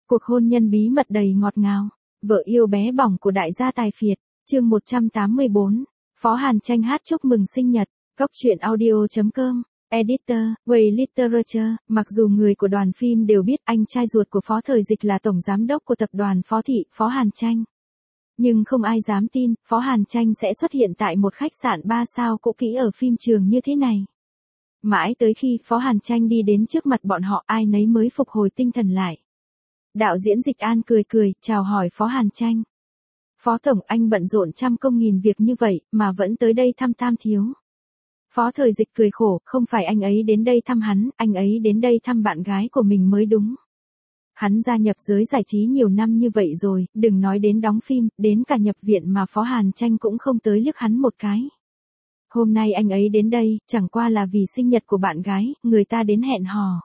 Cuộc hôn nhân bí mật đầy ngọt ngào, vợ yêu bé bỏng của đại gia tài phiệt, chương 184, Phó Hàn Tranh hát chúc mừng sinh nhật, Cóc truyện audio.com, Editor, Way Literature. Mặc dù người của đoàn phim đều biết anh trai ruột của Phó Thời Dịch là tổng giám đốc của tập đoàn Phó Thị, Phó Hàn Tranh. Nhưng không ai dám tin, Phó Hàn Tranh sẽ xuất hiện tại một khách sạn 3 sao cũ kỹ ở phim trường như thế này. Mãi tới khi Phó Hàn Tranh đi đến trước mặt bọn họ, ai nấy mới phục hồi tinh thần lại. Đạo diễn Dịch An cười cười, chào hỏi Phó Hàn Tranh. Phó Tổng, anh bận rộn trăm công nghìn việc như vậy, mà vẫn tới đây thăm Tam Thiếu. Phó Thời Dịch cười khổ, không phải anh ấy đến đây thăm hắn, anh ấy đến đây thăm bạn gái của mình mới đúng. Hắn gia nhập giới giải trí nhiều năm như vậy rồi, đừng nói đến đóng phim, đến cả nhập viện mà Phó Hàn Tranh cũng không tới liếc hắn một cái. Hôm nay anh ấy đến đây, chẳng qua là vì sinh nhật của bạn gái, người ta đến hẹn hò.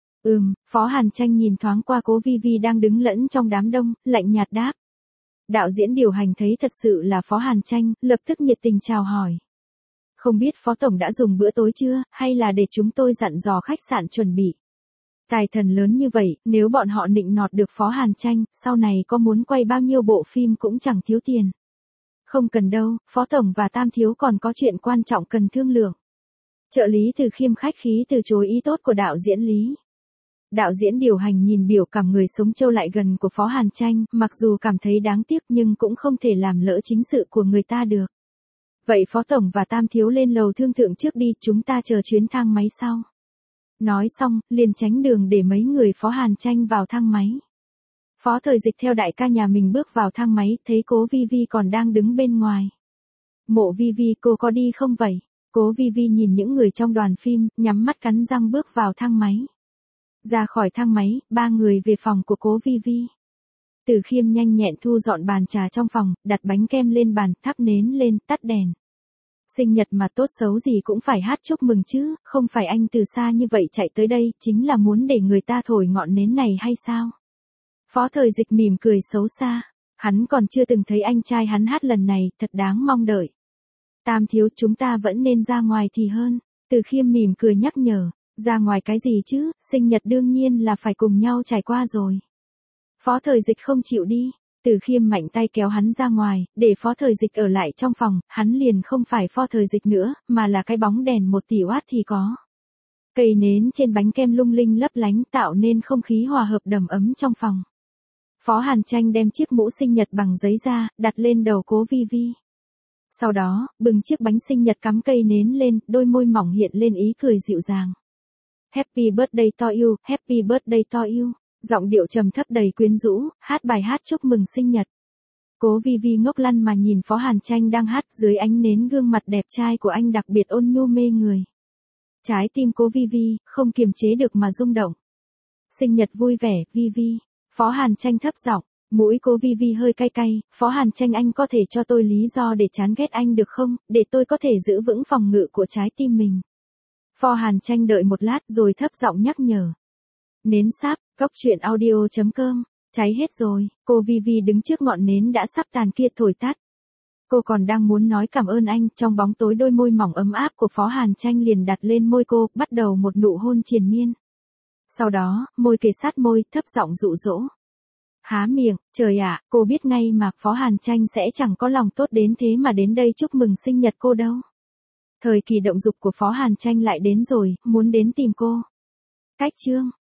Phó Hàn Tranh nhìn thoáng qua Cố Vi Vi đang đứng lẫn trong đám đông, lạnh nhạt đáp. Đạo diễn điều hành thấy thật sự là Phó Hàn Tranh, lập tức nhiệt tình chào hỏi. Không biết Phó Tổng đã dùng bữa tối chưa, hay là để chúng tôi dặn dò khách sạn chuẩn bị. Tài thần lớn như vậy, nếu bọn họ nịnh nọt được Phó Hàn Tranh, sau này có muốn quay bao nhiêu bộ phim cũng chẳng thiếu tiền. Không cần đâu, Phó Tổng và Tam Thiếu còn có chuyện quan trọng cần thương lượng. Trợ lý Từ Khiêm khách khí từ chối ý tốt của đạo diễn Lý. Đạo diễn điều hành nhìn biểu cảm người sống trâu lại gần của Phó Hàn Tranh, mặc dù cảm thấy đáng tiếc nhưng cũng không thể làm lỡ chính sự của người ta được. Vậy Phó Tổng và Tam Thiếu lên lầu thương thượng trước đi, chúng ta chờ chuyến thang máy sau. Nói xong, liền tránh đường để mấy người Phó Hàn Tranh vào thang máy. Phó Thời Dịch theo đại ca nhà mình bước vào thang máy, thấy Cố Vi Vi còn đang đứng bên ngoài. Mộ Vi Vi, cô có đi không vậy? Cố Vi Vi nhìn những người trong đoàn phim, nhắm mắt cắn răng bước vào thang máy. Ra khỏi thang máy, ba người về phòng của Cố Vi Vi. Từ Khiêm nhanh nhẹn thu dọn bàn trà trong phòng, đặt bánh kem lên bàn, thắp nến lên, tắt đèn. Sinh nhật mà tốt xấu gì cũng phải hát chúc mừng chứ, không phải anh từ xa như vậy chạy tới đây, chính là muốn để người ta thổi ngọn nến này hay sao? Phó Thời Dịch mỉm cười xấu xa, hắn còn chưa từng thấy anh trai hắn hát lần này, thật đáng mong đợi. Tam Thiếu, chúng ta vẫn nên ra ngoài thì hơn. Từ Khiêm mỉm cười nhắc nhở, ra ngoài cái gì chứ, sinh nhật đương nhiên là phải cùng nhau trải qua rồi. Phó Thời Dịch không chịu đi. Từ Khiêm mạnh tay kéo hắn ra ngoài, để Phó Thời Dịch ở lại trong phòng, hắn liền không phải Phó Thời Dịch nữa, mà là cái bóng đèn 1 tỷ watt thì có. Cây nến trên bánh kem lung linh lấp lánh tạo nên không khí hòa hợp đầm ấm trong phòng. Phó Hàn Tranh đem chiếc mũ sinh nhật bằng giấy ra, đặt lên đầu Cố Vi Vi. Sau đó, bưng chiếc bánh sinh nhật cắm cây nến lên, đôi môi mỏng hiện lên ý cười dịu dàng. Happy birthday to you, happy birthday to you. Giọng điệu trầm thấp đầy quyến rũ, hát bài hát chúc mừng sinh nhật. Cố Vi Vi ngốc lăn mà nhìn Phó Hàn Tranh đang hát, dưới ánh nến gương mặt đẹp trai của anh đặc biệt ôn nhu mê người. Trái tim Cố Vi Vi không kiềm chế được mà rung động. Sinh nhật vui vẻ, Vi Vi. Phó Hàn Tranh thấp giọng, mũi Cố Vi Vi hơi cay cay. Phó Hàn Tranh, anh có thể cho tôi lý do để chán ghét anh được không, để tôi có thể giữ vững phòng ngự của trái tim mình. Phó Hàn Tranh đợi một lát rồi thấp giọng nhắc nhở. Nến sáp, Cóc truyện audio.com, cháy hết rồi. Cô Vi Vi đứng trước ngọn nến đã sắp tàn kia thổi tắt. Cô còn đang muốn nói cảm ơn anh, trong bóng tối đôi môi mỏng ấm áp của Phó Hàn Tranh liền đặt lên môi cô, bắt đầu một nụ hôn triền miên. Sau đó, môi kề sát môi, thấp giọng dụ dỗ. Há miệng, trời ạ, cô biết ngay mà Phó Hàn Tranh sẽ chẳng có lòng tốt đến thế mà đến đây chúc mừng sinh nhật cô đâu. Thời kỳ động dục của Phó Hàn Tranh lại đến rồi, muốn đến tìm cô. Cách chương